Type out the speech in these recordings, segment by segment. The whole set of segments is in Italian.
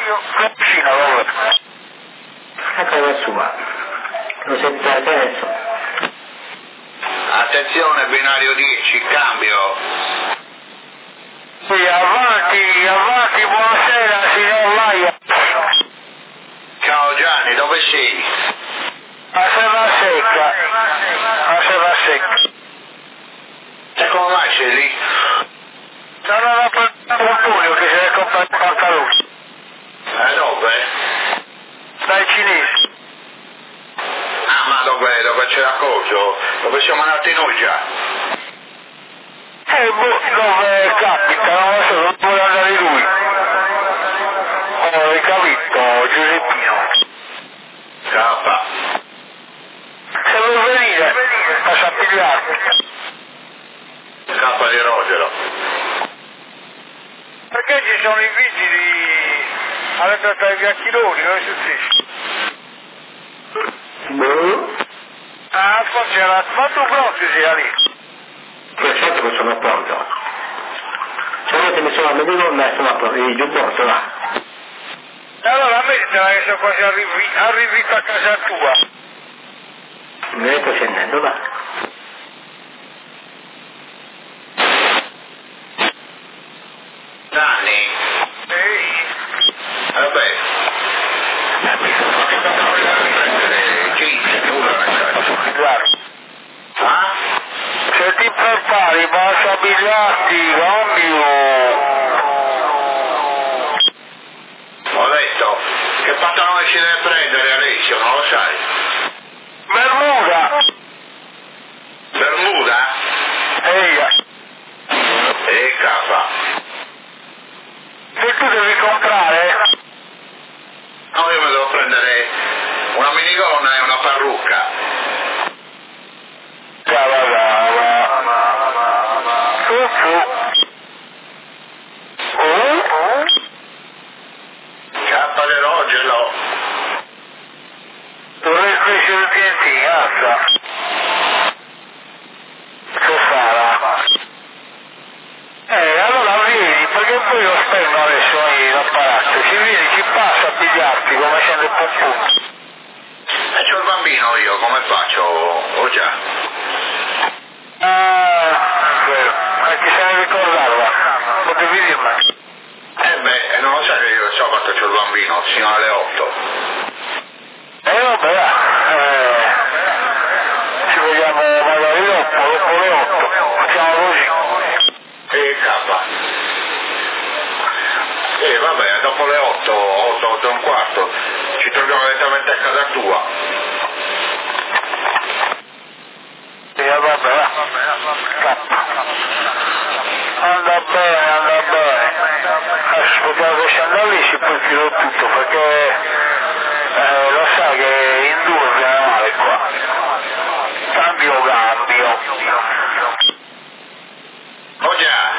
vicino allora. Attraverso qua. Lo sento adesso. Attenzione, binario 10, cambio. Sì, avanti, buonasera signor Laia. Ciao Gianni, dove sei? A Serra Secca. E come mai sei lì? Sono da Antonio che si è comprato i pantaloni. Dove? Dai cinesi. Ah, ma dove c'è la Coggio? Dove siamo andati noi già? Dove capita, non vuole andare lui. Hai capito, Giuseppino? Cappa. Se vuoi venire, a Sampigliarmi. Cappa di Rogero. Perché ci sono i vigili alla tratta degli Aquiloni, non è successo? Ah, forse era fatto pronto, sia lì. Certo che sono pronto. Solo che mi sono venuto e sono pronto, il giubbotto là. E allora mettila che sono quasi arrivi a casa tua. Mi metto scendendo, va. Danni? Ehi. Vabbè. Guarda, Ah? se ti prepari basta bigliarti, cambio. Ho detto, che pantalone ci deve prendere Alessio, non lo sai? Bermuda. Bermuda? Ehi. Cappa. Se tu devi comprare, No, io mi devo prendere una minigonna e una parrucca. Cappa di Rogero. dovresti essere pienti, alza. Che farà? Allora vieni, perché poi lo spengo adesso l'apparato. Ci vieni, ci passa a pigliarti come scende il punto. E c'ho il bambino io, come faccio? Oh già. Ma chi se ne ricordava? Potevi dirla. Non lo sai che io il sabato c'ho il bambino, fino alle 8. Vabbè, ci vediamo magari dopo le 8. Facciamo così. Cappa. Vabbè, dopo le 8 e un quarto, ci troviamo direttamente a casa tua. Vabbè. Anda bene. Aspetta che se andavo lì si poi chiudo tutto perché lo sai che in due viene male qua. Cambio. Oh già.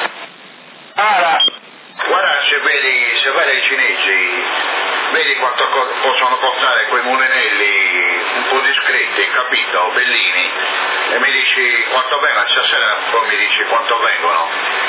Guarda se vedi i cinesi, vedi quanto possono costare quei mulinelli un po' discreti, capito? Bellini. E mi dici quanto vengono, stasera poi mi dici quanto vengono.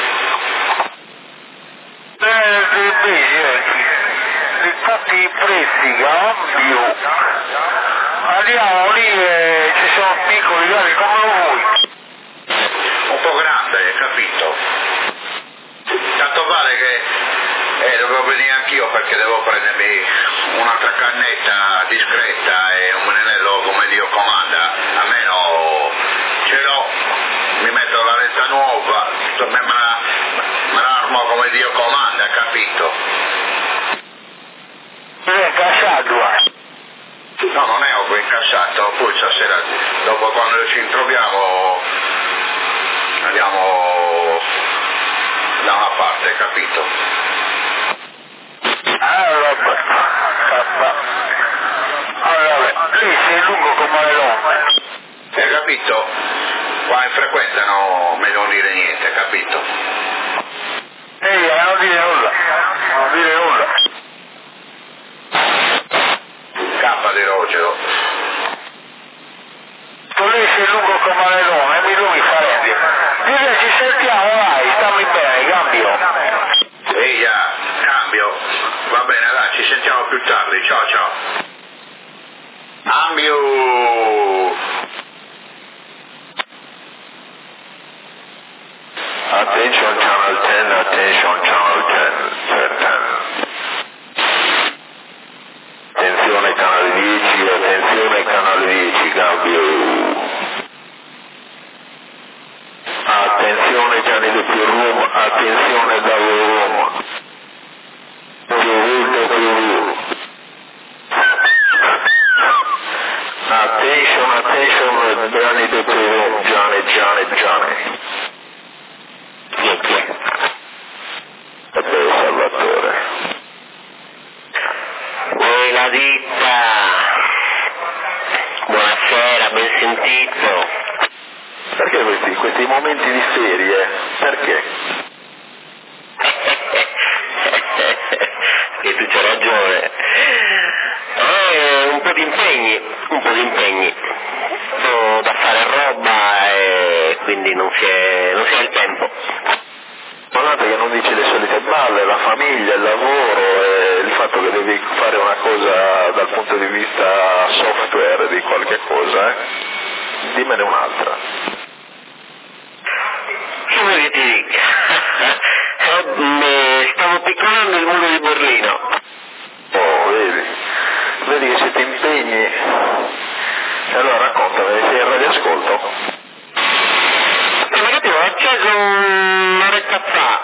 Infatti i prezzi cambio. Andiamo lì e ci sono piccoli, guardi come lo vuoi. Un po' grande, capito? Tanto vale che dovevo venire anch'io perché devo prendermi un'altra cannetta discreta e un mulinello come Dio comanda. Almeno ce l'ho, mi metto la retta nuova, me la armo come Dio comanda, capito? È incassato, No, non è incassato, poi stasera, dopo quando ci introviamo, andiamo da una parte, capito? Allora, lì sei lungo come le longhe. Hai capito? Qua in frequenza non mi non dire niente, capito? Non dire nulla. Cappa di Rogero. Tu lì sei lungo come le longhe, mi devi fare. Dire ci sentiamo, vai, stammi bene, cambio. Cambio. Va bene, dai. Gianoli, ciao. Ambio! Attention Channel 10, attention Channel 10. Attenzione Canale 10, attenzione Canale 10, cambio. Attenzione Gianni De Più Room, attenzione Davide Room. Attention Gianni De Più Room, Gianni. Ebbene Salvatore. Voi la ditta, buonasera, ben sentito. Perché questi momenti di serie? Perché? E tu c'hai ragione. Un po' di impegni. Ho da fare roba e quindi non si ha il tempo. Guardate che non dici le solite balle, la famiglia, il lavoro e il fatto che devi fare una cosa dal punto di vista software di qualche cosa, eh? Dimmene un'altra. Che vuoi che ti dica? Stavo piccolando il muro di Berlino. Oh, vedi che se ti impegni. E allora raccontami, sei in radioascolto? Ragazzi, ho acceso un'oretta fa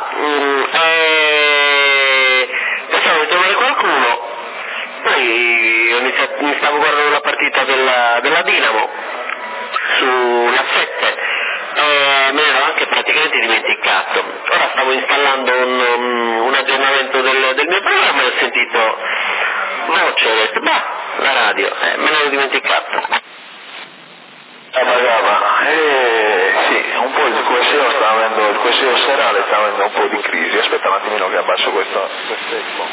e pensavo di trovare qualcuno, poi mi stavo guardando la partita della Dinamo sulla 7 e me ne ero anche praticamente dimenticato. Ora stavo installando un aggiornamento del mio programma e ho sentito voce, ho detto la radio, me ne ero dimenticato. Sì, un po' il QSO serale sta avendo un po' di crisi. Aspetta un attimino che abbasso questo eco.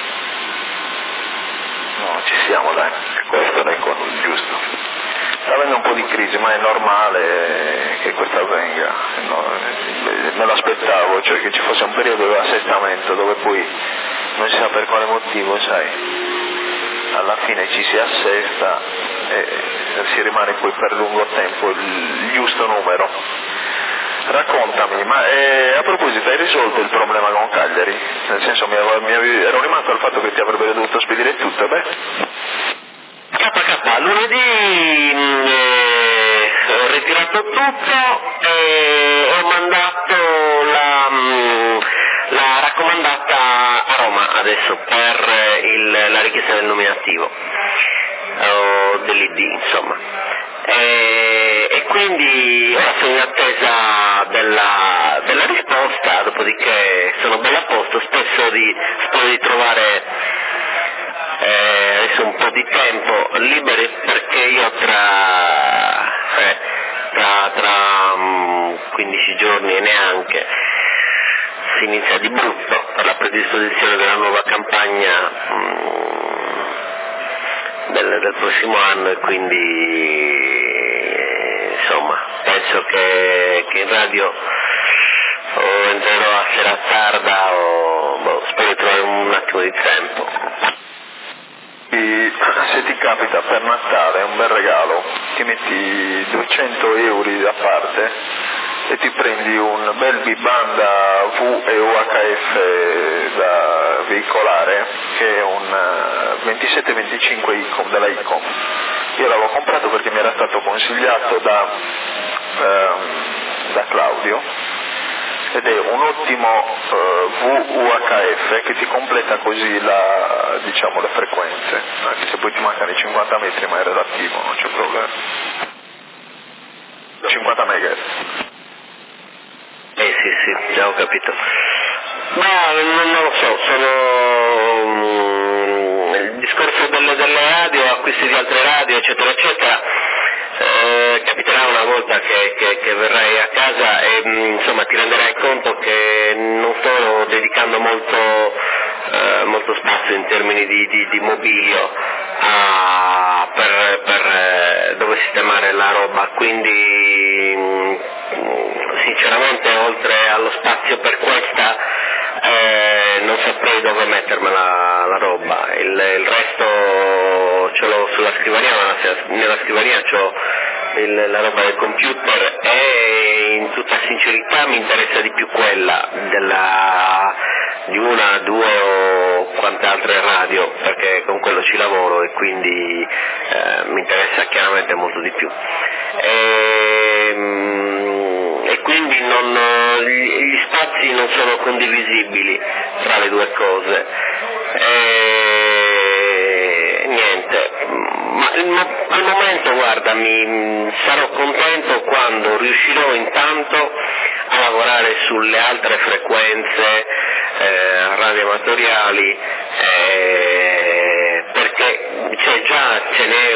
No, ci siamo dai, questo è giusto. Sta avendo un po' di crisi, ma è normale che questa avvenga. No, me l'aspettavo, cioè che ci fosse un periodo di assestamento dove poi non si sa per quale motivo, sai, alla fine ci si assesta e si rimane poi per lungo tempo il giusto numero. Raccontami, ma a proposito, hai risolto il problema con Cagliari? Nel senso, ero rimasto al fatto che ti avrebbero dovuto spedire tutto, Lunedì ho ritirato tutto e ho mandato la raccomandata a Roma adesso per la richiesta del nominativo o dell'ID, insomma. E quindi ora sono in attesa della risposta, dopodiché sono bello a posto, spero di trovare adesso un po' di tempo liberi, perché io tra 15 giorni e neanche si inizia di brutto per la predisposizione della nuova campagna del prossimo anno e quindi insomma penso che in radio o entrerò a sera tarda o spero di trovare un attimo di tempo. Se ti capita per Natale un bel regalo, ti metti 200 euro da parte e ti prendi un bel bibanda V e UHF da veicolare, che è un 2725 ICOM della ICOM. Io l'avevo comprato perché mi era stato consigliato da Claudio, ed è un ottimo VUHF che ti completa così le frequenze, anche se poi ti mancano i 50 metri, ma è relativo, non c'è problema. 50 MHz. Sì, già ho capito. Ma non lo so, il discorso delle radio, acquisti di altre radio, eccetera, eccetera. Capiterà una volta che verrai a casa e insomma ti renderai conto che non sto dedicando molto spazio in termini di mobilio per dove sistemare la roba, quindi sinceramente oltre allo spazio per questa non saprei dove mettermela la roba, il resto nella scrivania c'ho la roba del computer e in tutta sincerità mi interessa di più quella di una, due o quante altre radio, perché con quello ci lavoro e quindi mi interessa chiaramente molto di più. E quindi gli spazi non sono condivisibili tra le due cose. Niente, ma al momento guarda, sarò contento quando riuscirò intanto a lavorare sulle altre frequenze radioamatoriali, perché ce n'è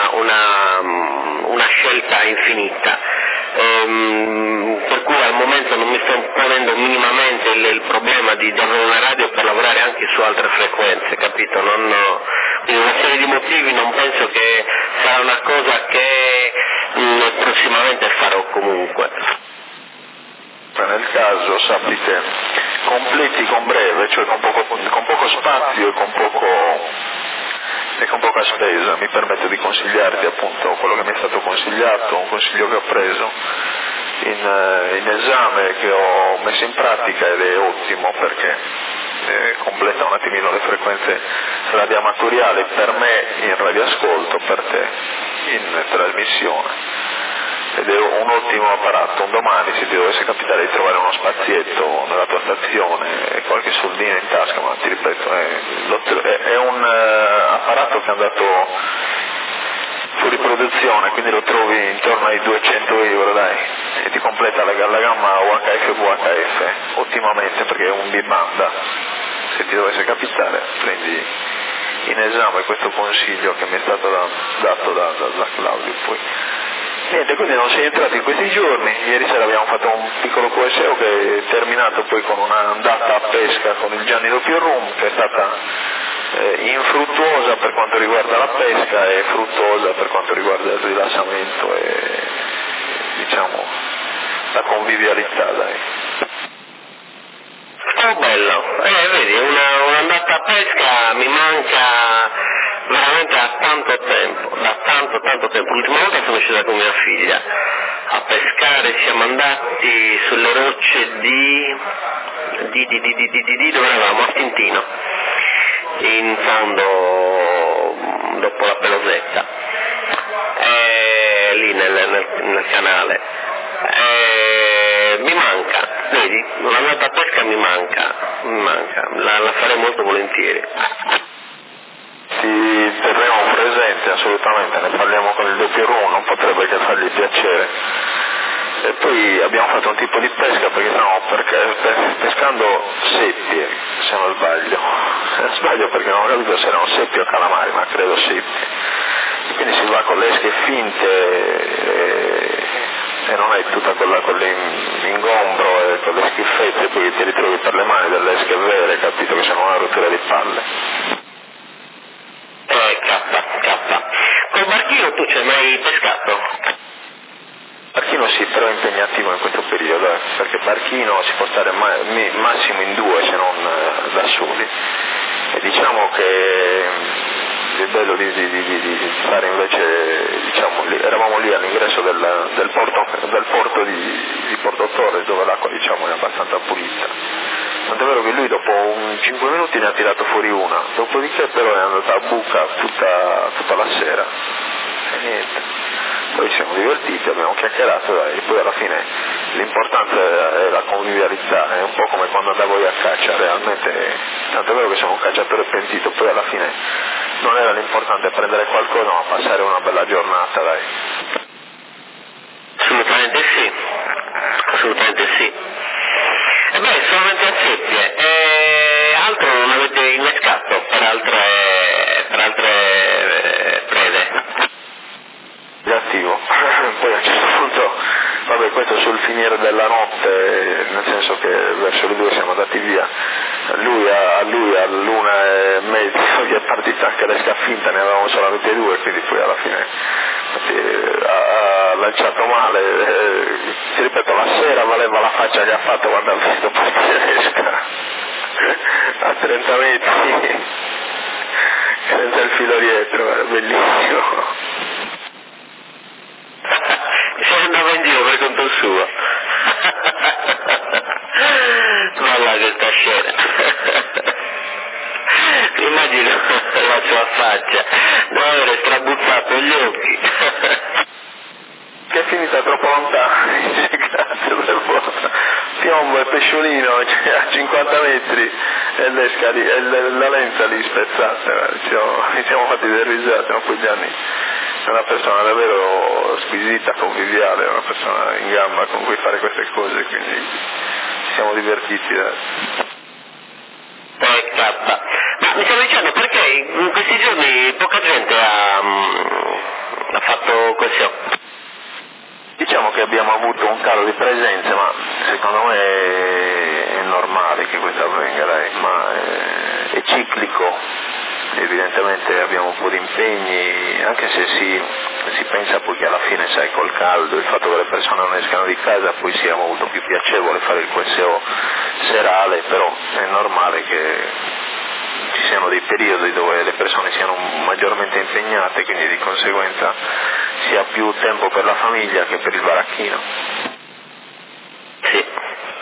una scelta infinita, per cui al momento non mi sto ponendo minimamente il problema di avere una radio per lavorare anche su altre frequenze, capito? Quindi una serie di motivi, non penso che sarà una cosa che prossimamente farò comunque. Nel caso sappi che completi con breve, cioè con poco spazio e con poca spesa, mi permetto di consigliarti appunto quello che mi è stato consigliato, un consiglio che ho preso in esame, che ho messo in pratica ed è ottimo perché completa un attimino le frequenze radioamatoriali per me in radioascolto, per te in trasmissione. Ed è un ottimo apparato. Un domani, se ti dovesse capitare di trovare uno spazietto nella tua stazione e qualche soldino in tasca, ma ti ripeto, è un apparato che è andato fuori produzione, quindi lo trovi intorno ai 200 euro, dai, e ti completa la gamma UHF e VHF ottimamente, perché è un bibanda. Se ti dovesse capitare, prendi in esame questo consiglio che mi è stato dato da Claudio. Poi niente, quindi non sei entrato in questi giorni. Ieri sera abbiamo fatto un piccolo QSO che è terminato poi con un'andata a pesca con il Gianni Doppio Rum, che è stata infruttuosa per quanto riguarda la pesca e fruttuosa per quanto riguarda il rilassamento e diciamo la convivialità, dai. Oh bello, vedi, un'andata a pesca mi manca veramente da tanto tempo. L'ultima volta sono uscita con mia figlia a pescare, siamo andati sulle rocce di dove eravamo? A Stintino, in fondo dopo la Pelosetta, lì nel canale. Mi manca, vedi, un'andata a pesca mi manca, la farei molto volentieri. Ti terremo presente assolutamente, ne parliamo con il Doppio Rum, non potrebbe che fargli piacere. E poi abbiamo fatto un tipo di pesca perché stavamo pescando seppie, se non sbaglio perché non ho capito se erano seppie o calamari, ma credo seppie. Quindi si va con le esche finte e non hai tutta quella con l'ingombro e con le schifezze, poi ti ritrovi per le mani delle esche vere, capito, che sono una rottura di palle. Col barchino tu ci hai mai pescato? Barchino sì, però è impegnativo in questo periodo, perché barchino si può stare massimo in due se non da soli. E diciamo che il bello di fare invece, diciamo, eravamo lì all'ingresso del porto di Porto Torres, dove l'acqua diciamo è abbastanza pulita. Tant'è vero che lui dopo 5 minuti ne ha tirato fuori una, dopodiché però è andata a buca tutta la sera. E niente. Poi ci siamo divertiti, abbiamo chiacchierato e poi alla fine l'importante è la convivialità, è un po' come quando andavo io a caccia, realmente, tanto è vero che sono un cacciatore pentito, poi alla fine non era l'importante prendere qualcosa ma passare una bella giornata, dai. Assolutamente sì. E beh, solamente a seppie, altro non avete innescato per altre prede? Negativo. Poi a un certo punto, vabbè, questo sul finire della notte, nel senso che verso le 2 siamo andati via, a lui all'1:30 gli è partita anche l'esca finta, ne avevamo solamente 2, quindi poi alla fine ha lanciato male, ti ripeto, la sera valeva la faccia che ha fatto quando ha visto partire l'esca a 30 metri senza il filo dietro, era bellissimo. immagino la sua faccia, deve avere strabuzzato gli occhi. Che è finita troppo lontano, grazie per voi. Piombo e pesciolino a 50 metri e la lenza lì spezzata, ci siamo fatti delle risate, ma poi Gianni è una persona davvero squisita, conviviale, è una persona in gamba con cui fare queste cose, quindi ci siamo divertiti. Scappa. Ma mi stavo dicendo perché in questi giorni poca gente ha fatto questo. Diciamo che abbiamo avuto un calo di presenze, ma secondo me è normale che questo avvenga, dai, ma è ciclico, evidentemente abbiamo un po' di impegni, anche se si pensa poi che alla fine, sai, col caldo, il fatto che le persone non escano di casa poi sia molto più piacevole fare il QSO serale, però è normale che ci siano dei periodi dove le persone siano maggiormente impegnate, quindi di conseguenza si ha più tempo per la famiglia che per il baracchino. Sì.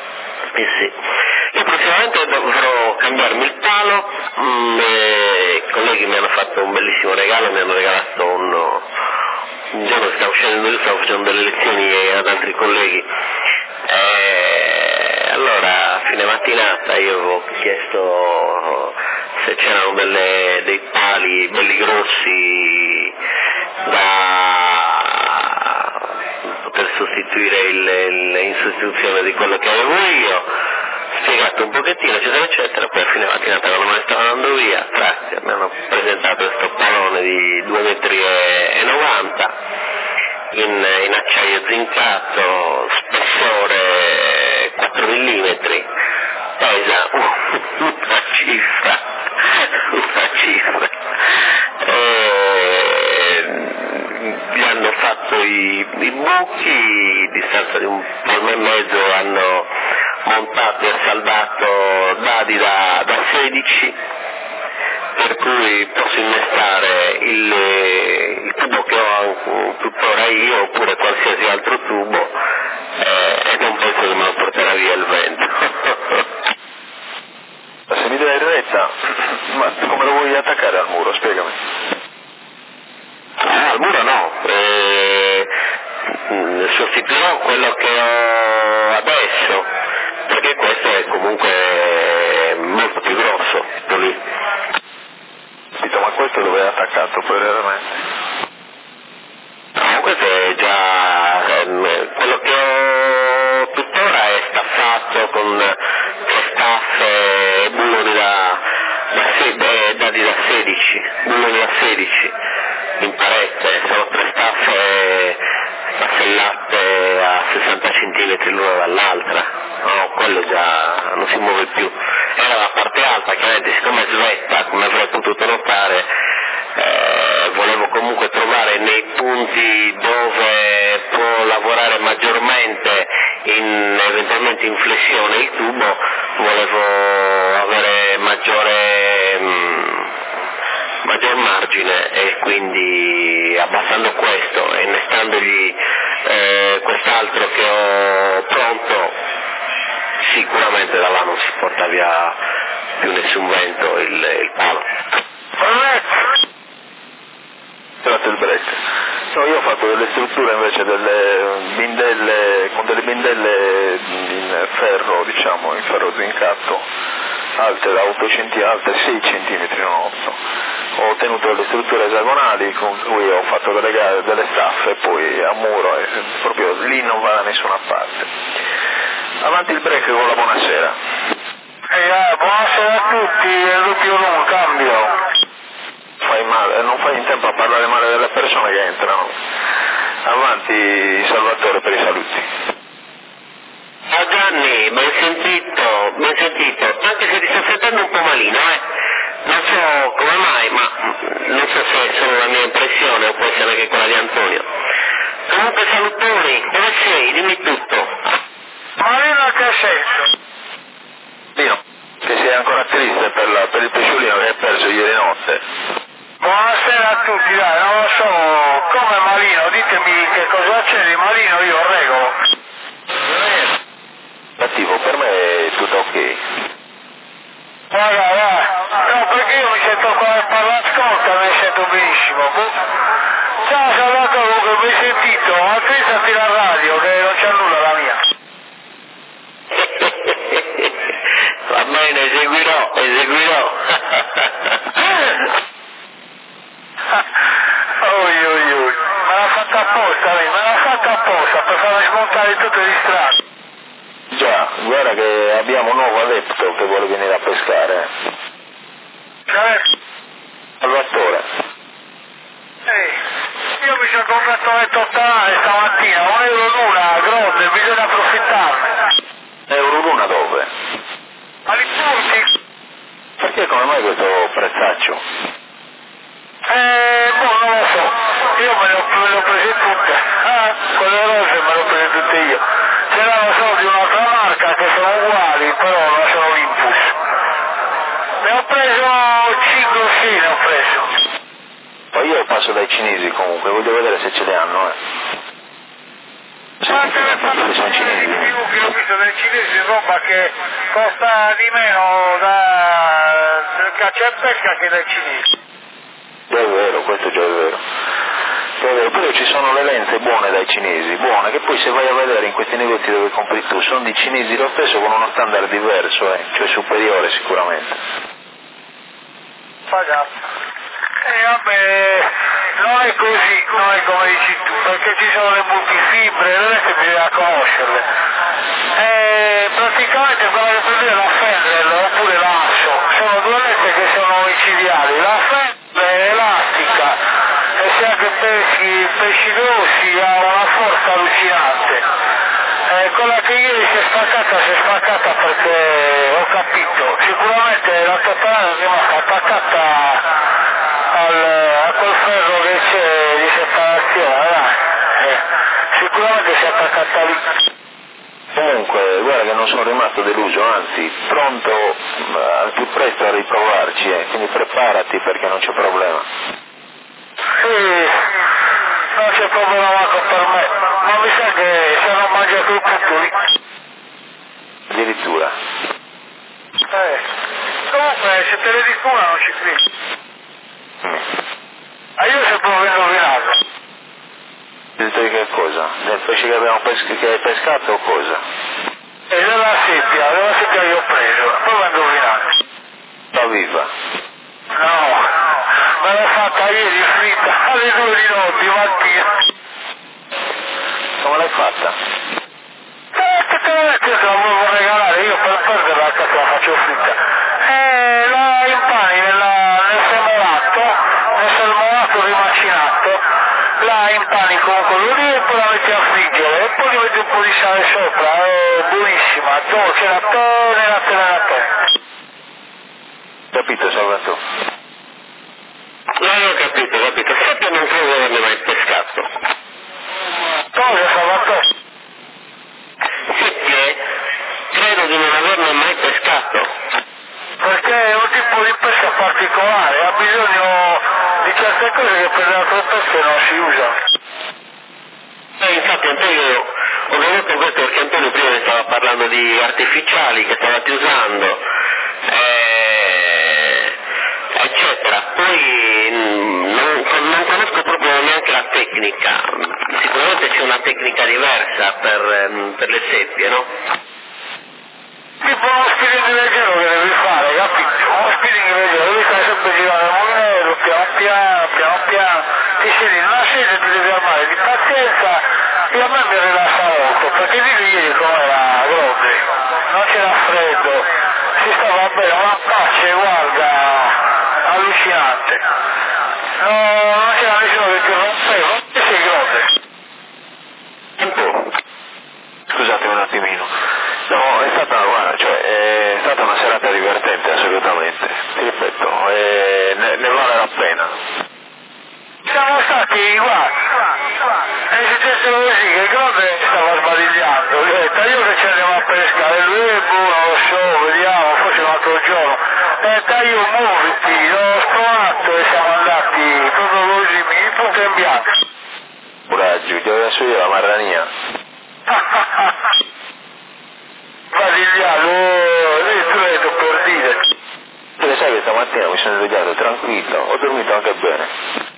Io prossimamente dovrò cambiarmi il palo, i colleghi mi hanno fatto un bellissimo regalo, mi hanno regalato un giorno stavo facendo delle lezioni ad altri colleghi, allora a fine mattinata io avevo chiesto se c'erano dei pali belli grossi da poter sostituire in sostituzione di quello che avevo io, spiegato un pochettino eccetera eccetera, poi a fine mattinata quando me ne stavano andando via, mi hanno presentato questo palone di 2,90 m in acciaio zincato, spessore 4 mm, pesa una cifra. Gli hanno fatto i buchi, a distanza di un palmo e mezzo hanno montato e saldato dadi da 16, per cui posso innestare il tubo che ho tuttora io oppure qualsiasi altro tubo, e non penso che me lo porterà via il vento. Se mi dai retta, ma come lo vuoi attaccare al muro? Spiegami. Al muro no, sostituirò quello che ho adesso, perché questo è comunque molto più grosso, lì. Ma questo dove è attaccato poi veramente? No, questo è già quello che ho tuttora è staffato con staffe, bulloni dadi da 16, bulloni da 16 in parete, sono 3 staffe staffellate a 60 cm l'una dall'altra, no, quello già non si muove più. Era la parte alta, chiaramente siccome è svetta, come avrei potuto notare, volevo comunque trovare nei punti dove può lavorare maggiormente eventualmente in flessione il tubo, volevo avere maggior margine, e quindi abbassando questo e innestandogli quest'altro che ho pronto, sicuramente da là non si porta via più nessun vento il palo. Grazie il break. No, io ho fatto delle strutture invece con delle bindelle in ferro, diciamo, in ferro zincato, alte da 8 cm, alte 6 cm, non 8. Ho ottenuto delle strutture esagonali con cui ho fatto delle staffe poi a muro, e proprio lì non va da nessuna parte. Avanti il break con la buonasera. Buonasera a tutti, è doppio non cambio. Non fai in tempo a parlare male delle persone che entrano. Avanti Salvatore per i saluti. Ciao Gianni, ben sentito, anche se ti sto sentendo un po' malino, non so come mai, ma non so se è solo la mia impressione o può essere anche quella di Antonio. Comunque salutoni, dove sei? Dimmi tutto. Malino a che senso? Dino, che sei ancora triste per il pesciolino che hai perso ieri notte. Buonasera a tutti, dai, non lo so, come malino, ditemi che cosa c'è di malino, io regolo. Cattivo, per me è tutto ok. Guarda, no, perché io mi sento sento come parla, ascolta, mi sento benissimo. Ciao Salvatore, comunque mi hai sentito, attrezzati la radio che non c'è nulla la mia. Va bene, eseguirò. Oi. Me l'ha fatta apposta per farmi smontare tutte le strade. Già, guarda che abbiamo un nuovo adepto che vuole venire a pescare. Salvatore. Io mi sono comprato il totale stamattina, €1 l'una, grande, bisogna approfittarne. Euro l'una dove? All'importi? Perché come mai questo prezzaccio? Non lo so, io me le ho prese tutte, quelle rose me le ho prese tutte io. C'erano solo di un'altra marca che sono uguali, però non sono Olympus. Ne ho preso 5 o 6, ne ho preso. Ma io passo dai cinesi comunque, voglio vedere se ce le hanno, Ma te ne fanno sono cinesi. di più che ho visto dai cinesi, roba che costa di meno del caccia e pesca che dai cinesi. Già è vero, questo già è vero. Però ci sono le lenze buone dai cinesi, buone, che poi se vai a vedere in questi negozi dove compri tu, sono di cinesi lo stesso con uno standard diverso, cioè superiore sicuramente. Vabbè, non è così, non è come dici tu, perché ci sono le multifibre, non è che bisogna conoscerle. Praticamente quando devo prendere la Fendel oppure l'Asso, sono due lente che sono micidiali, la Fendel è elastica e se anche pesci grossi ha una forza allucinante. Quella che ieri si è spaccata perché ho capito, sicuramente la totale è rimasta attaccata a quel ferro che c'è di separazione, sicuramente si è attaccata lì. Comunque, guarda che non sono rimasto deluso, anzi, pronto al più presto a riprovarci, quindi preparati perché non c'è problema. Sì, non c'è problema manco per me, ma mi sa che se non mangiato il punto lì. Addirittura. Comunque, se te le dico una non ci credi. Io sempre l'ho indovinato. Detto di che cosa? Del pesce che abbiamo che hai pescato o cosa? E della seppia che ho preso, poi l'ho indovinato. La viva. No, me l'ho fatta ieri fritta alle 2 di notte mattina. Come l'hai fatta? Che te l'ho detto che la volevo regalare, io per perderla che la faccio fritta. La impani nel salmonato rimacinato, la impani con quello lì e poi la metti a friggere e poi gli metti un po' di sale sopra, è buonissima, dolce la tene. Capito, Salvatore? Non ho capito. Seppia non credo di averne mai pescato. Cosa, Salvatore? Seppia credo di non averne mai pescato. Perché è un tipo di pesca particolare, ha bisogno di certe cose che per le altre pesche non si usano. Infatti Antonio, ho venuto in questo perché Antonio prima mi stava parlando di artificiali che stavate usando, eccetera. Poi non conosco proprio neanche la tecnica, sicuramente c'è una tecnica diversa per le seppie, no? Tipo uno spinning leggero che devi fare, capito? Uno spinning leggero, devi stare sempre girando il monello, piano piano, ti siedi in una sede, ti devi armare di pazienza e a me mi rilassa molto, perché di ieri com'era grande, non c'era freddo, si stava bene, una pace, guarda, allucinante. No, non c'era nessuno che ti rompeva, e sei grande. Scusatemi un attimino. No, è stata una serata divertente assolutamente, ti ripeto, ne vale la pena. Siamo stati, guarda, è successo così che il grande stava sbadigliando, gli ho detto io che ci andiamo a pescare, lui è buono, lo so, vediamo, forse un altro giorno, io muoviti, l'ho stonato e siamo andati proprio così, mi punto in bianco. Coraggio, ti avevo io la marrania. Sbadigliato, lì tu l'hai detto per dire. Tu le sai che stamattina mattina mi sono svegliato tranquillo, ho dormito anche bene.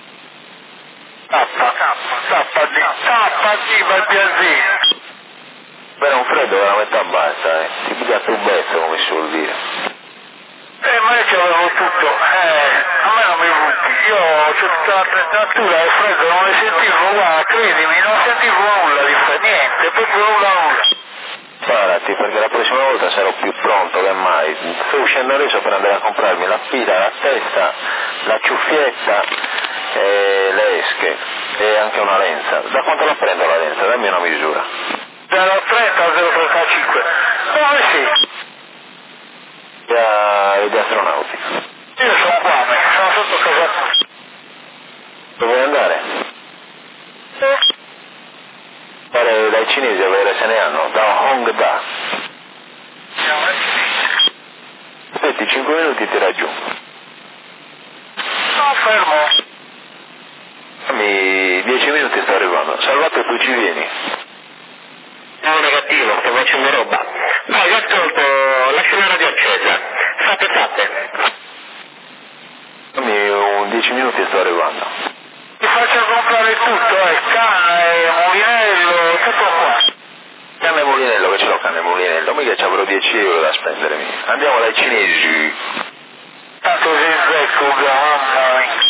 Tappati, Barbiazzi. Era un freddo veramente abbassa, ti piglia tu bezzo come si suol dire. Ma io ci avevo tutto, a me non mi butti, io ho tutta la temperatura, il freddo non ne sentivo, guarda, credimi, non sentivo nulla di freddo, niente, proprio nulla. Parati, perché la prossima volta sarò più pronto che mai. Sto uscendo adesso per andare a comprarmi la pila, la testa, la ciuffietta e le esche e anche una lenza. Da quanto la prendo la lenza? Dammi una misura. Dalla 30 al 035. Dove sei? Gli astronauti. Io sono qua, sono sotto casa. Dove vuoi andare? Fare dai cinesi a vedere se ne hanno, da Hongda. Aspetti 5 minuti e ti raggiungo. No, fermo. Dammi 10 minuti e sto arrivando. Salvato, tu ci vieni. No, negativo, sto facendo roba. Vai, vi ascolto, lascio la radio accesa. Fate. Dammi un 10 minuti e sto arrivando. Ti faccio comprare tutto, canna e mulinello, tutto qua. Canna e mulinello, che ce l'ho canna e mulinello, mica ci avrò 10 euro da spendermi. Andiamo dai cinesi. Tanto sei secco, mamma mia.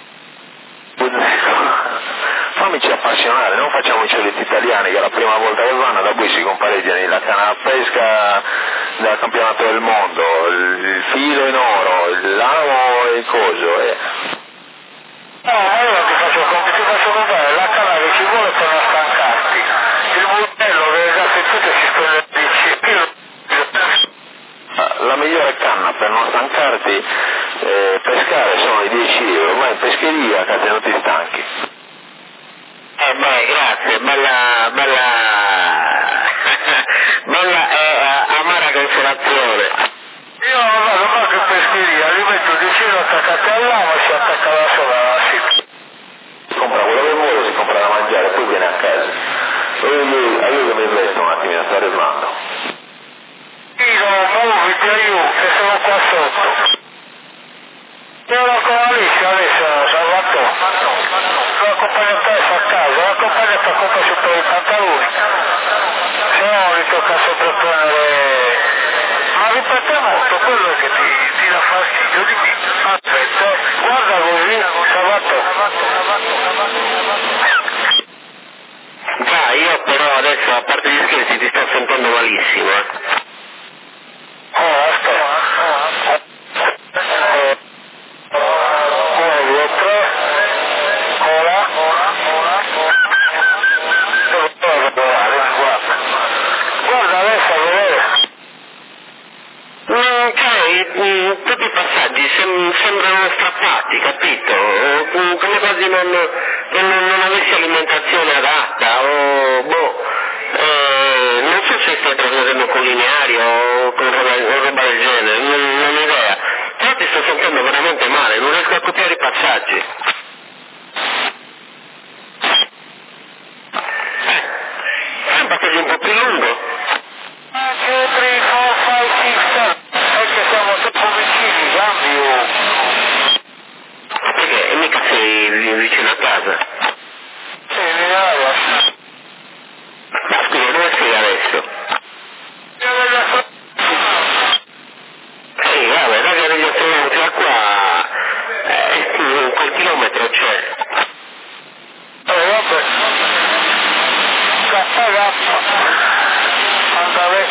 Fammici appassionare, non facciamo i soliti italiani che la prima volta che vanno da poi si compareggiano la canna da pesca del campionato del mondo, il filo in oro, l'amo e il coso. No, ma io ti faccio comprare la canna che ci vuole per non stancarti. Il mulinello che le tutte si spende 10. La migliore canna per non stancarti pescare sono i 10 euro, ma in pescheria che non ti stanchi. Beh, grazie, bella amara consolazione. Io non vado manco in pescheria, li metto 10 euro attaccati all'amo e si attacca da sola. Si compra quello che vuole, si compra da mangiare, poi viene a casa. Aiutami in questo un attimino, sto arrivando. Muoviti, aiuto, che sono qua sotto. Io con Alicia adesso, Salvatore. L'ho accompagnata a casa, l'ho accompagnata a comprare per i pantaloni. Se no mi tocca sempre prendere. Ma ripete molto, quello che ti dà fastidio di me. Aspetta, guarda così, Salvatore. Già, io però adesso, a parte gli scherzi, ti sto sentendo malissimo, Aspetta. 1, 2, 3. Guarda adesso a vedere. Tutti i passaggi sembrano strappati, capito? Come quasi non avessi alimentazione adatta, o non so se stai trasmettendo con lineari o con roba del genere, non ho idea. Però ti sto sentendo veramente male, non riesco a copiare i passaggi. È un passaggio un po' più lungo. 2, 3, 4, 5, 6, 7. Perché siamo troppo vicini, cambio. Perché mica sei vicino a casa. Sì, in aria. Ma scusa, dove sei adesso? Vabbè, raga degli astronauti, da qua quel chilometro c'è. Vabbè. Gappa. Andare.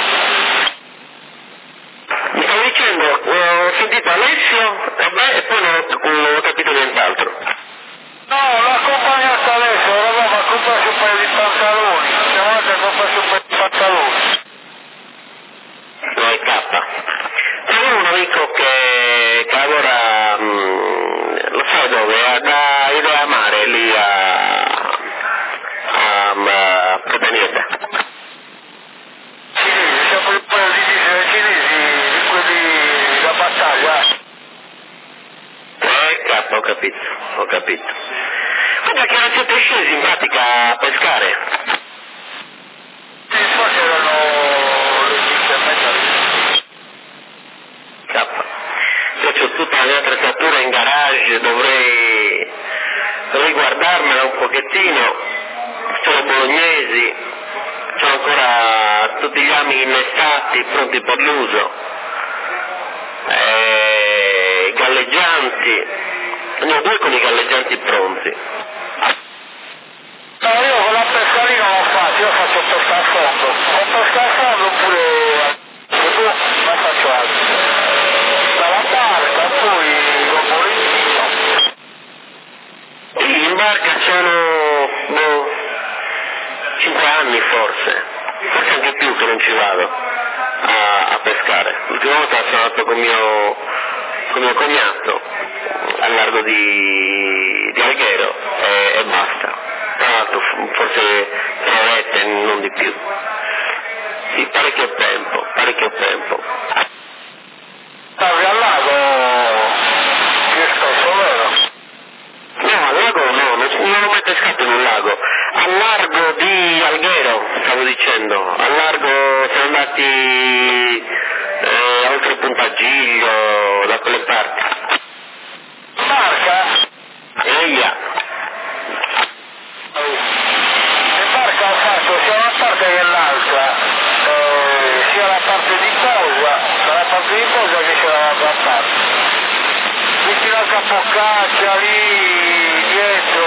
Mi stavo dicendo, ho sentito Alessio e poi non ho capito nient'altro. No, l'ho accompagnata adesso, eravamo a comprare un paio di pantaloni. Siamo andati a comprare un paio di pantaloni. No, è K. C'è un amico che lavora, lo sai dove? Da Idea Mare, lì a Proteniete. Cinesi, siamo un paio di cinesi, quelli da battaglia. K, ho capito. Guarda che ora siete scesi in pratica a pescare. Sì, forse erano le 10:30. K. Io c'ho tutta la mia in garage, dovrei riguardarmela un pochettino. Sono bolognesi, sono ancora tutti gli ami innestati, pronti per l'uso, galleggianti, ne ho 2 con i galleggianti pronti. No, io con la pescarina non faccio, io faccio pesca a fondo. Con pesca a fondo oppure non faccio altro. Dalla barca, poi con bollettino. In barca sono 5 anni forse anche più che non ci vado a pescare. L'ultima volta sono andato con mio cognato al largo di Alghero e basta. Tra l'altro forse 3 orette, non di più. Sì, parecchio tempo. Stavi al lago più spesso, vero? No, al lago no, non ho mai pescato in un lago. Al largo di Alghero, stavo dicendo, al largo siamo andati oltre Punta Giglio, da quelle parti. Barca? Eia. In barca ho fatto sia una parte che l'altra, sia la parte di posa, che c'è dall'altra parte. Vicino a Capocaccia, lì dietro,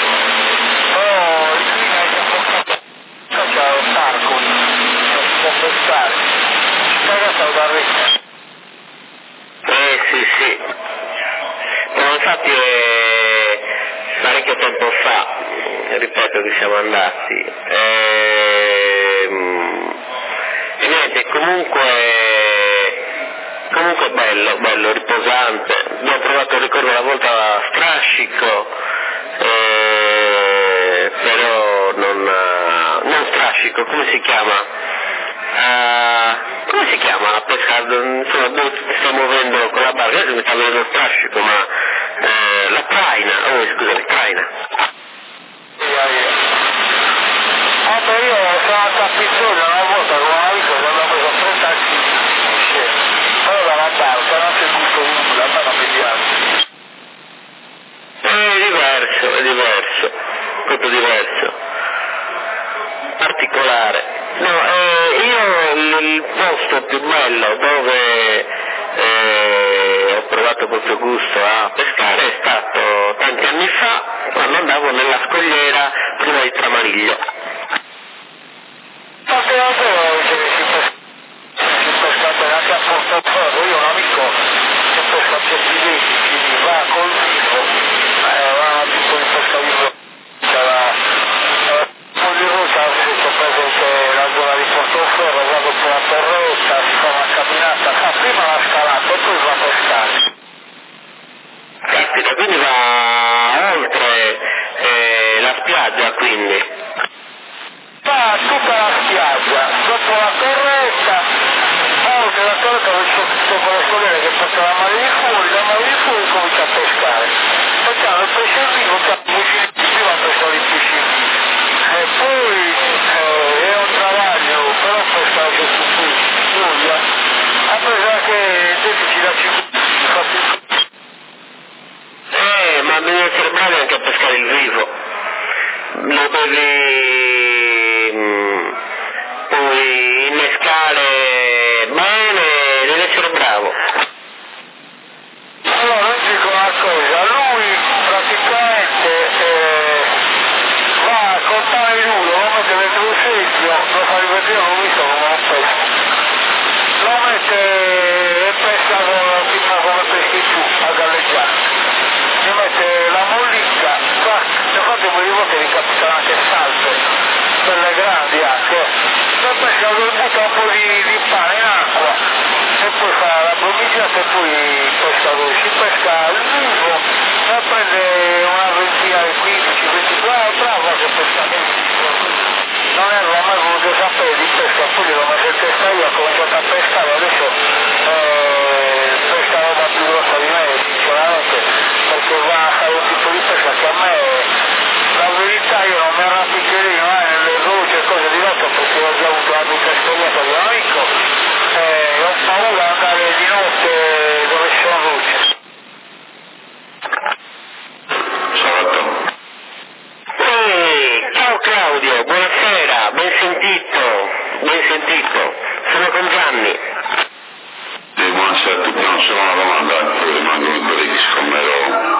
c'è lo parco, si può pescare. Città stavo da Ricca. Sì. No, infatti parecchio tempo fa, ripeto che siamo andati. E niente, comunque bello, riposante. Abbiamo provato, ricordo una volta a strascico, però non strascico, come si chiama la pesca? Insomma, stiamo muovendo con la barca, adesso mi sta venendo strascico, ma la traina, traina. Vabbè, io sono andato a Pizzone una volta con un amico che aveva preso 3 taxi insieme, però dalla barca non c'è gusto nulla, a me non mi piace. È diverso, proprio diverso, particolare. No, io il posto più bello dove ho provato questo gusto a pescare è stato tanti anni fa, quando andavo nella scogliera prima di Tramariglio. Ma che davvero si pesca bene anche a Portoferro, io ho un amico che pesca a Piedivetti, quindi va col vivo, va tipo di pesca vivo, poi di rosa ho presente la zona di Portoferro, vado per la torretta, si fa una camminata, fa prima la scalata e poi va a pescare. Caspita, quindi va oltre la spiaggia, quindi. Va tutta la spiaggia, dopo la torretta, oltre la torretta dopo le scogliere che portano la mare di fuori comincia a pescare. Facciamo il pesce vivo, facciamo i prima pescare i pesci vivi. E poi è un travaglio, però pescare che su cui studia, a pesare che deficit da 5 Ma devi essere bravi anche a pescare il vivo. Lo devi poi innescare bene, devi essere bravo. Allora, io dico una cosa, lui praticamente va a contare il nudo, lo mette dentro un secchio, lo fa rivedere, non ho visto come lo pesca. Lo mette e pesca tipo come peschi tu, a galleggiare. Gli mette la mollica, infatti poi volte gli capitano anche salve, quelle grandi anche. Poi pesca, lui butta un po' di pane in acqua e poi fa la bromiggiata e poi pesca lui. Si pesca il vivo e prende una ventina di 15-20, bravo che pesca benissimo. Non ero mai voluto sapere di pesca, poi glielo ho messo in testa io, ho cominciato a pescare, adesso pesca roba più grossa di me, sinceramente, perché va a fare un tipo di pesca che a me, la verità, io non mi arrampicherei nelle voci e cose di notte perché ho già avuto una brutta esperienza di un amico e ho paura di andare di notte dove ci sono luci. Ben sentito, sono con Gianni. Buonasera a tutti, non solo una domanda, poi rimango in colleghi com'ero.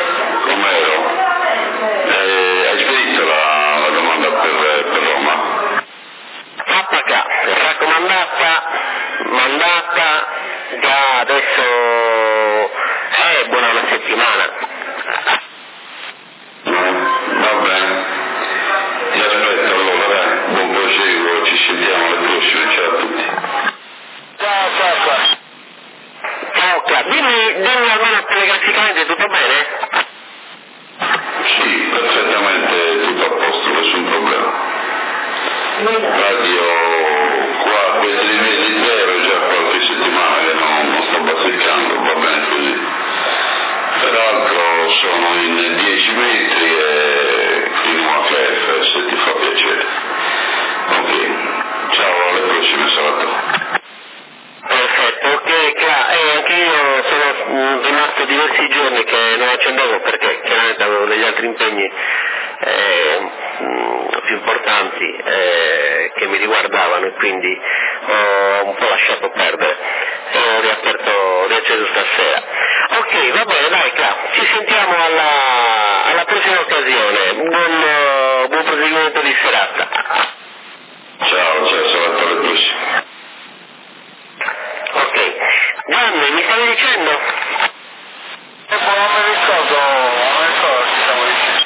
Hai spedito la domanda per Roma? HK, raccomandata, mandata, già adesso è buona una settimana. Va bene, ti aspetto allora, buon proseguo, ci sentiamo alle prossime, ciao a tutti. Ciao Cla, dimmi almeno telegraficamente, tutto bene? Sì, perfettamente, tutto a posto, nessun problema. Radio qua, questi livelli zero già qualche settimana che non sto bazzicando, va bene così. Peraltro sono in 10 metri e in UHF, se ti fa piacere. Ok, ciao, alle prossime serate. Perfetto, ok, anche io sono rimasto diversi giorni che non accendevo perché chiaramente avevo degli altri impegni più importanti che mi riguardavano e quindi ho un po' lasciato perdere e ho riacceso stasera. Ok, va bene, dai Cla, ci sentiamo alla prossima occasione, buon proseguimento di serata. Ciao, serata alle prossime. Ok, Gianni, mi stavi dicendo? Non mi ricordo che stavo dicendo.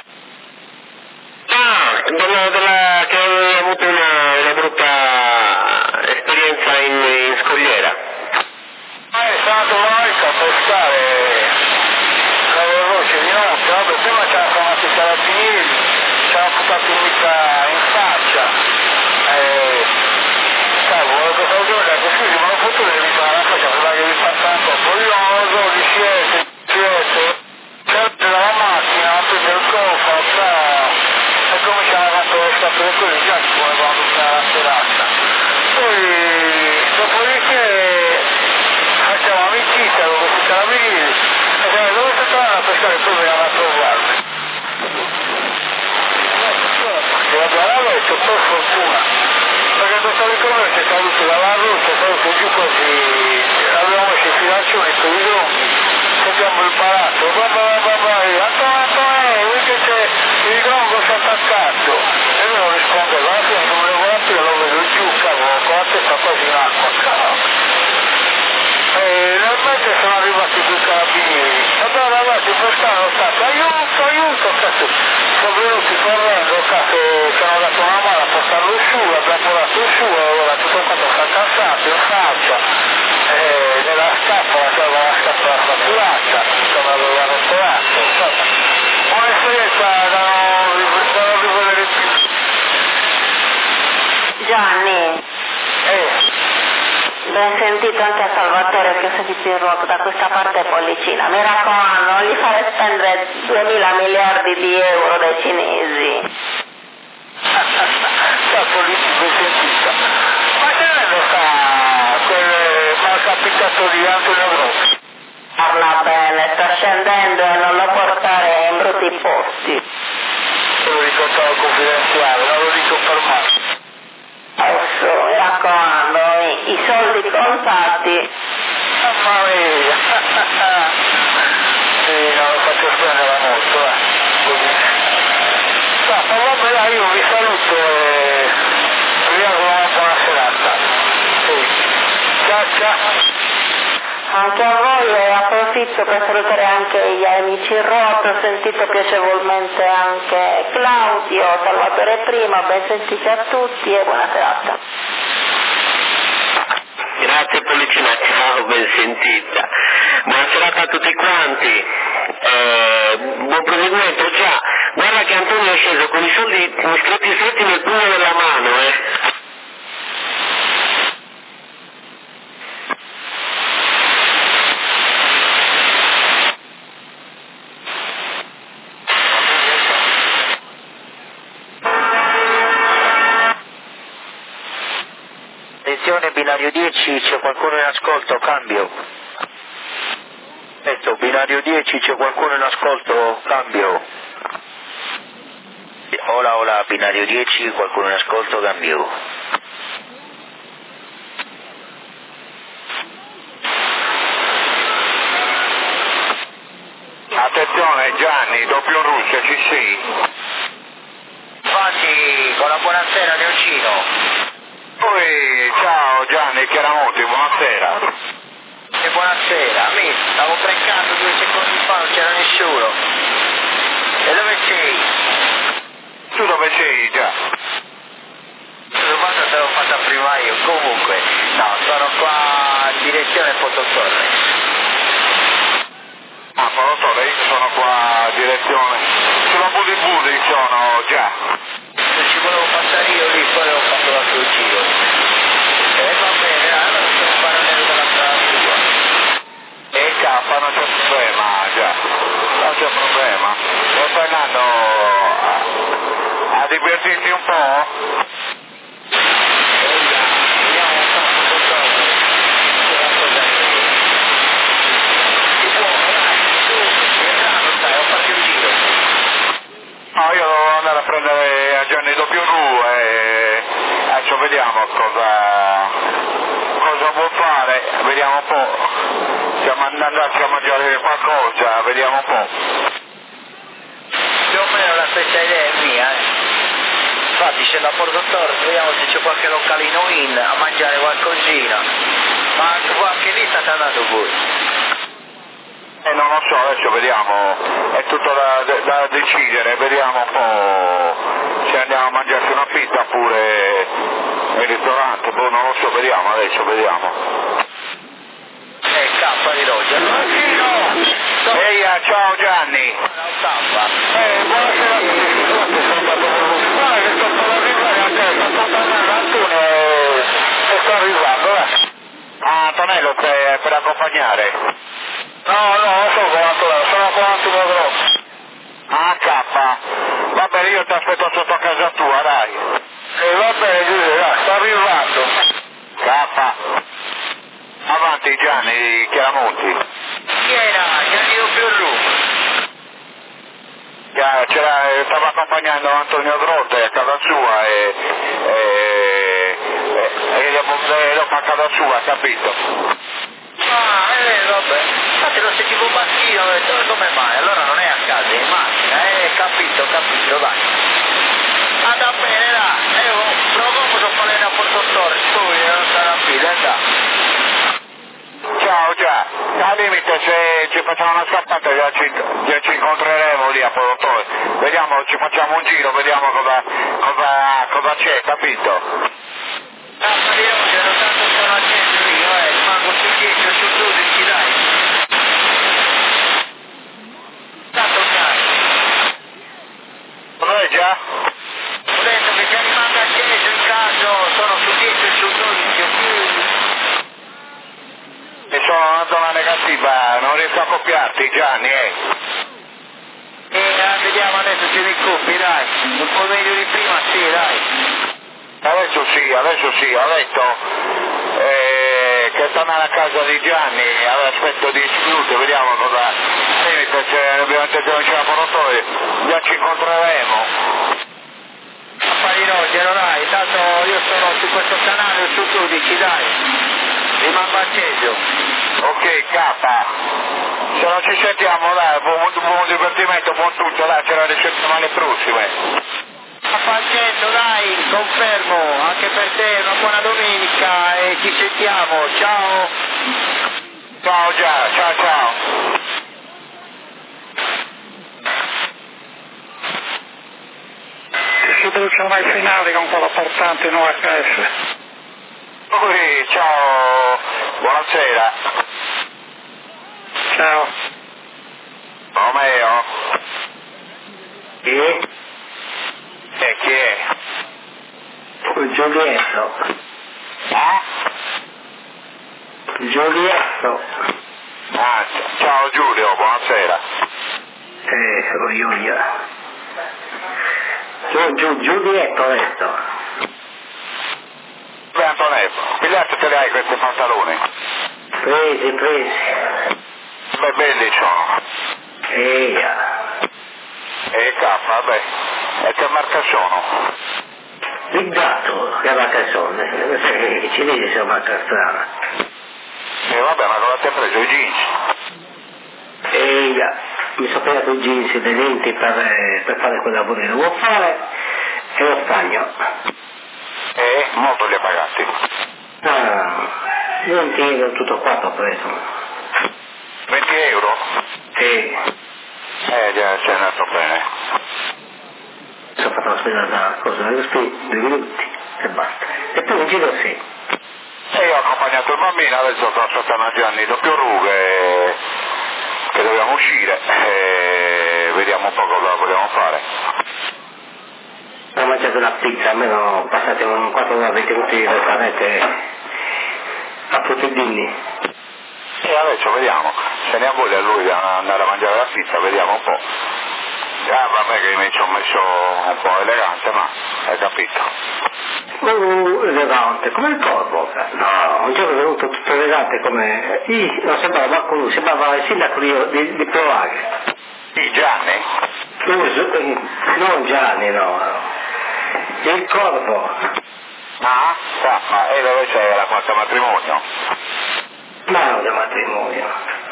Che avevi avuto una brutta esperienza in scogliera. Sono andato a pescare la veloce di notte, vabbè, prima c'erano chiamati i carabinieri, ci hanno buttato in mica in faccia. Volevo che stavo giocando, così ma non potevo evitare la faccia, quella che vi passa un po', poi io non lo so, di siete, certo la macchina, prende il cofano, e cominciamo a sapere così, già ci volevamo tutta la serata. Poi, dopodiché, facciamo amicizia con questi carabinieri, e se dovete tornare a pescare, poi veniamo a trovarmi. Perché abbiamo letto, per fortuna. Perché questo ricordo c'è caduto dalla rotta, caduto giù così, avevamo messo i filaccioni con i gommi, ci abbiamo imparato, Antonio, vedi che c'è il gombo si è attaccato, e lui non rispondeva, alla fine come lo guardo io lo vedo giù, cavolo, con la testa quasi in acqua, cavolo. E nel mentre sono arrivati due carabinieri, abbiamo ragazzi pescano, aiuto, cazzo, sono venuti correndo, cazzo, ci hanno dato una mano a portarlo su, l'abbiamo portato su, e allora tutto quanto sta cansato in faccia, nella scatola c'era la scatola fatturata, come avevano trovato, insomma, un'esperienza da non rivedere più. Gianni, ben sentito anche a Salvatore che ho sentito in ruota da questa parte Pollicina, mi raccomando, non gli fare spendere 2.000 miliardi di euro dai cinesi. La politica è sentita. Ma che ne sa quel malcapitato di Antonio Rossi? Parla bene, sta scendendo e non lo portare in brutti posti. Te lo dico solo confidenziale, non lo dico per me. Adesso, mi raccomando, i soldi contati. Mamma mia! Sì, non lo faccio spendere molto, così. Vabbè, dai, io vi saluto e vi auguro una buona serata. Sì. Ciao. Anche a voi e approfitto per salutare anche gli amici Rotto, ho sentito piacevolmente anche Claudio, Salvatore prima, ben sentiti a tutti e buona serata. Grazie Pollicina, ciao, ben sentita. Buona serata a tutti quanti. Buon proseguimento, già. Guarda che Antonio è sceso con i soldi stretti nel pugno della mano, Attenzione, binario 10, c'è qualcuno in ascolto, cambio. Binario 10, c'è qualcuno in ascolto, cambio. Hola, binario 10, qualcuno in ascolto, cambio. direzione Gianni, doppio Russia, ci sei? Infatti, con la buonasera Leocino. Poi, ciao Gianni Chiaramonti, buonasera. E buonasera, stavo breccando 2 secondi fa, non c'era nessuno. E dove sei? Tu dove sei già? Domanda te l'ho fatta prima io, comunque, no, sono qua in direzione Fototorre. Ah, Fototorre, io sono qua in direzione, sulla Budi Budi sono già. Se ci volevo passare io lì, poi ho fatto l'altro giro. E va bene, allora sono un parallelo della strada tua. E K, non c'è problema, già, non c'è problema. Stai andando a divertirti un po'? No, io devo andare a prendere a Gianni Doppioru e adesso vediamo cosa vuol fare, vediamo un po'. Siamo andati a mangiare qualcosa, vediamo un po'. Più o meno la stessa idea è mia, Infatti scendo a Porto Torres, vediamo se c'è qualche localino a mangiare qualcosina. Ma anche lì state andando voi. Non lo so, adesso vediamo, è tutto da decidere, vediamo un po' se andiamo a mangiarci una pizza oppure nel ristorante, non lo so, vediamo adesso, vediamo. K di Roger. Ehi, ciao Gianni. Buonasera a tutti. Guarda che sto per arrivare a te, sto tornando a Antonio e sto arrivando, Ah, Antonello, sei per accompagnare? No, sono con Antonio Grosso. Ah, K. Va bene, io ti aspetto sotto casa tua, dai. Va bene, Giuseppe, dai, sto arrivando. K. Avanti Gianni Chiaramonti. Chi era? Gianni Doppioru. Stava accompagnando Antonio Grotte a casa sua e lo fa a casa sua, capito? Vabbè. Infatti lo sentivo bassino, ho detto come mai? Allora non è a casa, è in macchina, capito, dai. Anda bene, dai. Provo a fare una Porto poi non sarà più, dai. Ciao già, al limite se ci facciamo una scappata già ci incontreremo lì a Porto. Vediamo, ci facciamo un giro, vediamo cosa c'è, capito? Io tanto sono accento io, rimango su 10 o su 12, dai. Tanto cazzo. Dov'è già? Ho detto che già rimanga acceso in caso, sono su 10 o su 12 o più. E sono una zona negativa, non riesco a copiarti Gianni, Vediamo adesso se mi copi, dai. Un po' meglio di prima, sì, dai. Adesso sì, ho detto che stanno alla casa di Gianni, all'aspetto di Splut, vediamo cosa se dobbiamo intenzione c'è la Porotore, già ci incontreremo. Affari Roger, dai, tanto io sono su questo canale su 12, dai. Rimango acceso. Ok, K. Se non ci sentiamo, dai, buon divertimento, buon tutto, dai, ce la risentiamo alle prossime. A Faccetto, dai, confermo, anche per te una buona domenica e ci sentiamo, ciao. Ciao già, ciao. Si producono ai finali con quello portante in UHF. Ciao, buonasera. Ciao. Romeo? Chi? Chi è? Giulietto. Giulietto. Ciao Giulio, buonasera. Giulietto detto. Beh Antonello, pigliate te le hai questi pantaloni? Presi. Beh, belli sono. K, vabbè. E che marca sono? Il gatto, che marca sono? I cinesi sono marca strana. Vabbè, ma cosa ti hai preso i jeans? mi sono pagato i jeans, le lenti per fare quel lavoro che devo fare e lo stagno. E molto li ha pagati? 20 euro tutto qua ho preso. 20 euro? Sì. Già sei andato bene. Sono fatto la spesa da cosa, 2 minuti e basta. E poi in giro sì. E io ho accompagnato il bambino, adesso sto aspettando a Gianni doppio rughe che dobbiamo uscire e vediamo un po' cosa vogliamo fare. Ho mangiato la pizza, almeno passate un 4 ore 20 minuti direttamente a Proteidini. E adesso vediamo, se ne ha voglia lui di andare a mangiare la pizza, vediamo un po'. Vabbè che mi ci ho messo un po' elegante, ma hai capito. Elegante, come il corpo. No, un giorno è venuto tutto elegante come... non sembrava Marco lui, sembrava il sindaco di Provaghe. Sì, Gianni? Non Gianni, no. Il corpo. Ah, e dove c'è la quarta matrimonio? Ma non è matrimonio.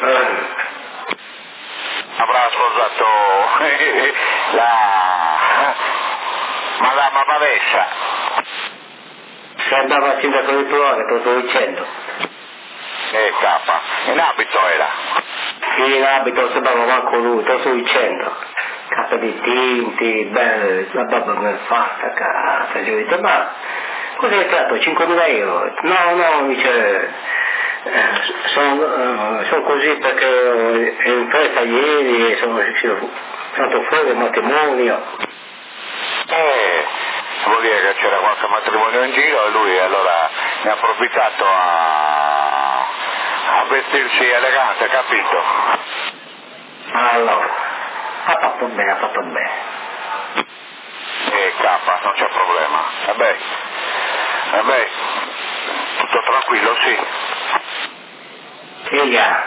Avrà sposato la Madama Badessa. Sembrava il sindaco di Provaghe, te lo sto dicendo. Cappa, in abito era? Sì, in abito sembrava manco lui, te lo sto dicendo. Capelli tinti, belle, la barba ben fatta, cazzo, io ho detto, ma cosa hai tratto? 5.000 euro? No, dice, sono così perché è in fretta ieri e sono stato fuori del matrimonio. Vuol dire che c'era qualche matrimonio in giro e lui allora ne ha approfittato a vestirsi elegante, capito? Allora, ha fatto bene. Cappa, non c'è problema. Vabbè, tutto tranquillo, sì. Figa,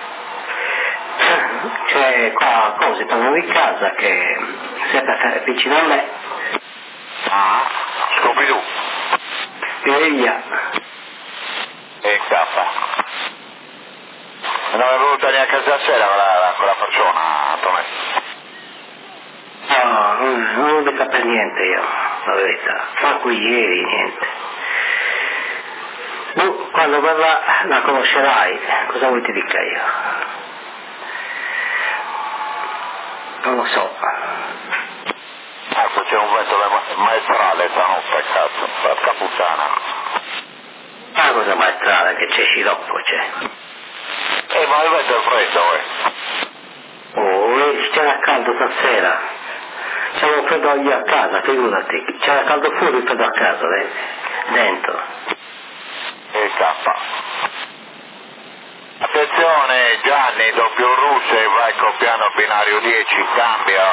c'è qua cose parlano di casa che sempre vicino a me. Ah, Scooby-Doo. Figlia. Cappa. Non è venuta neanche stasera quella persona, Antonio. No, non ho detto per niente io, la verità. Manco ieri, niente. Quando verrà la conoscerai, cosa vuoi ti dica io? Non lo so. Ecco, c'è un vento maestrale stanotte, cazzo, porca puttana. Ma cosa maestrale che c'è scirocco, c'è? Ma il vento è freddo, c'era caldo stasera. C'era freddo io a casa, figurati. C'era caldo fuori e freddo a casa, dentro. Cappa. Attenzione Gianni, doppio russo e vai col piano binario 10, cambio.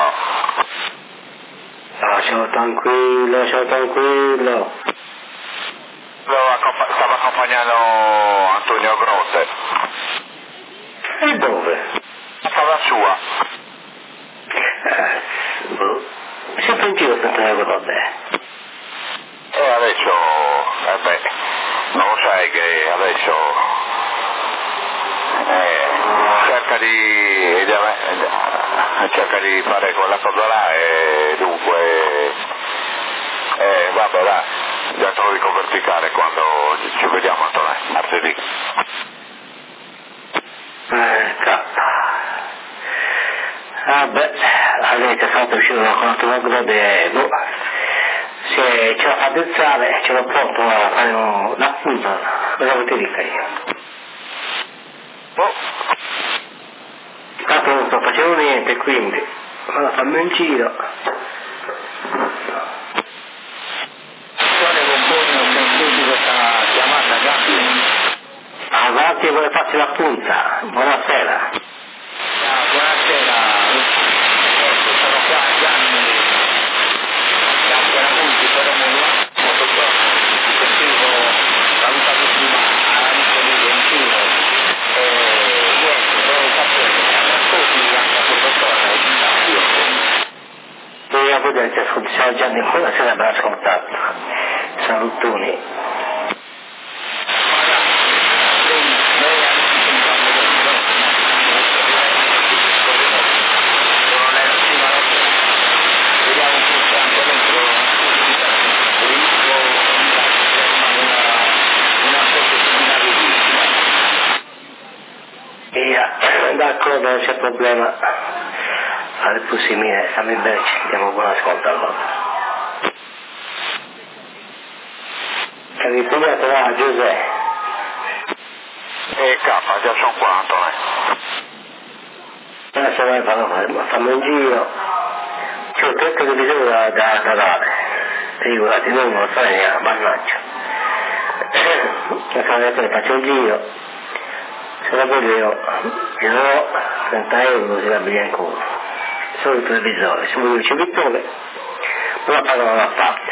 Lascialo tranquillo. Stava accompagnando Antonio Grotte. E dove? A casa sua. Sempre in giro senza Grotte. E adesso, non lo sai che adesso cerca di fare quella cosa là e dunque vabbè dai, già te lo dico verticale quando ci vediamo Antonio, martedì. Vabbè, avete fatto uscire una quanto grande, se ce la fa pensare, ce lo porto a fare una punta, cosa vuoi ti dica io? Tanto non sto facendo niente, quindi, vado a farmi un giro. Chiamata Gatti. Avanti, vuole farsi la punta, buonasera. Buonasera, sono qua Gianni, grazie alla Punti, però molto sentivo salutato prima all'inizio del gentile e niente, vorrei sapere, ascolti anche a professore Io a vedere se ascoltiamo Gianni, buonasera per ascoltato. Salutoni. c'è problema. Alle prossime, stiamo bene, ci sentiamo buon ascolto allora. Che ritornato là, Giuseppe? K, già sono qua, Antonio. Adesso noi fanno un giro, c'ho tutto che bisogna da dare, figurati, non lo so neanche, mannaggia. Adesso faccio un giro, se la voglio, io 30 euro si la via ancora, solo il televisore, se voglio il civittone, me la pagano da parte.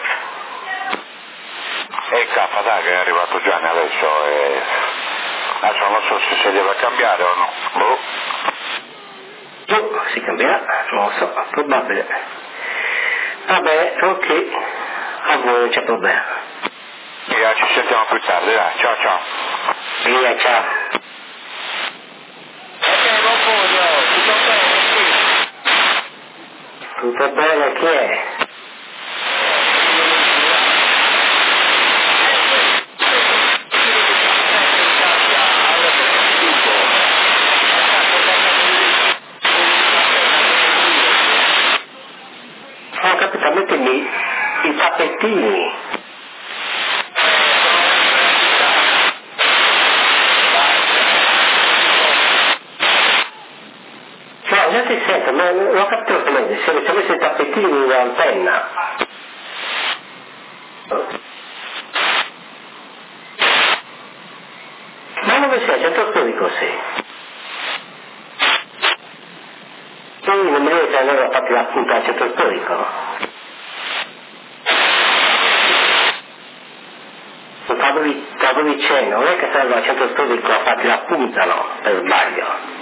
K, dai che è arrivato Gianni adesso e... Adesso non so se si deve cambiare o no. Boh. No, si cambierà, non lo so, probabile. Vabbè, ok, a voi non c'è problema. Via, ci sentiamo più tardi, dai, ciao ciao. Via, ciao. Ok, buon Fulvio, Tutto bene, chi è? Mettermi i tappettini. No, non ti sento, ma non ho capito come se avessi messo i tappetini in un'antenna. Ma dove sei? Centro storico sei? Quindi non mi devi che allora fatti la punta al centro storico? Stavo dicendo, non è che serve al centro storico a farti la punta, no, per sbaglio.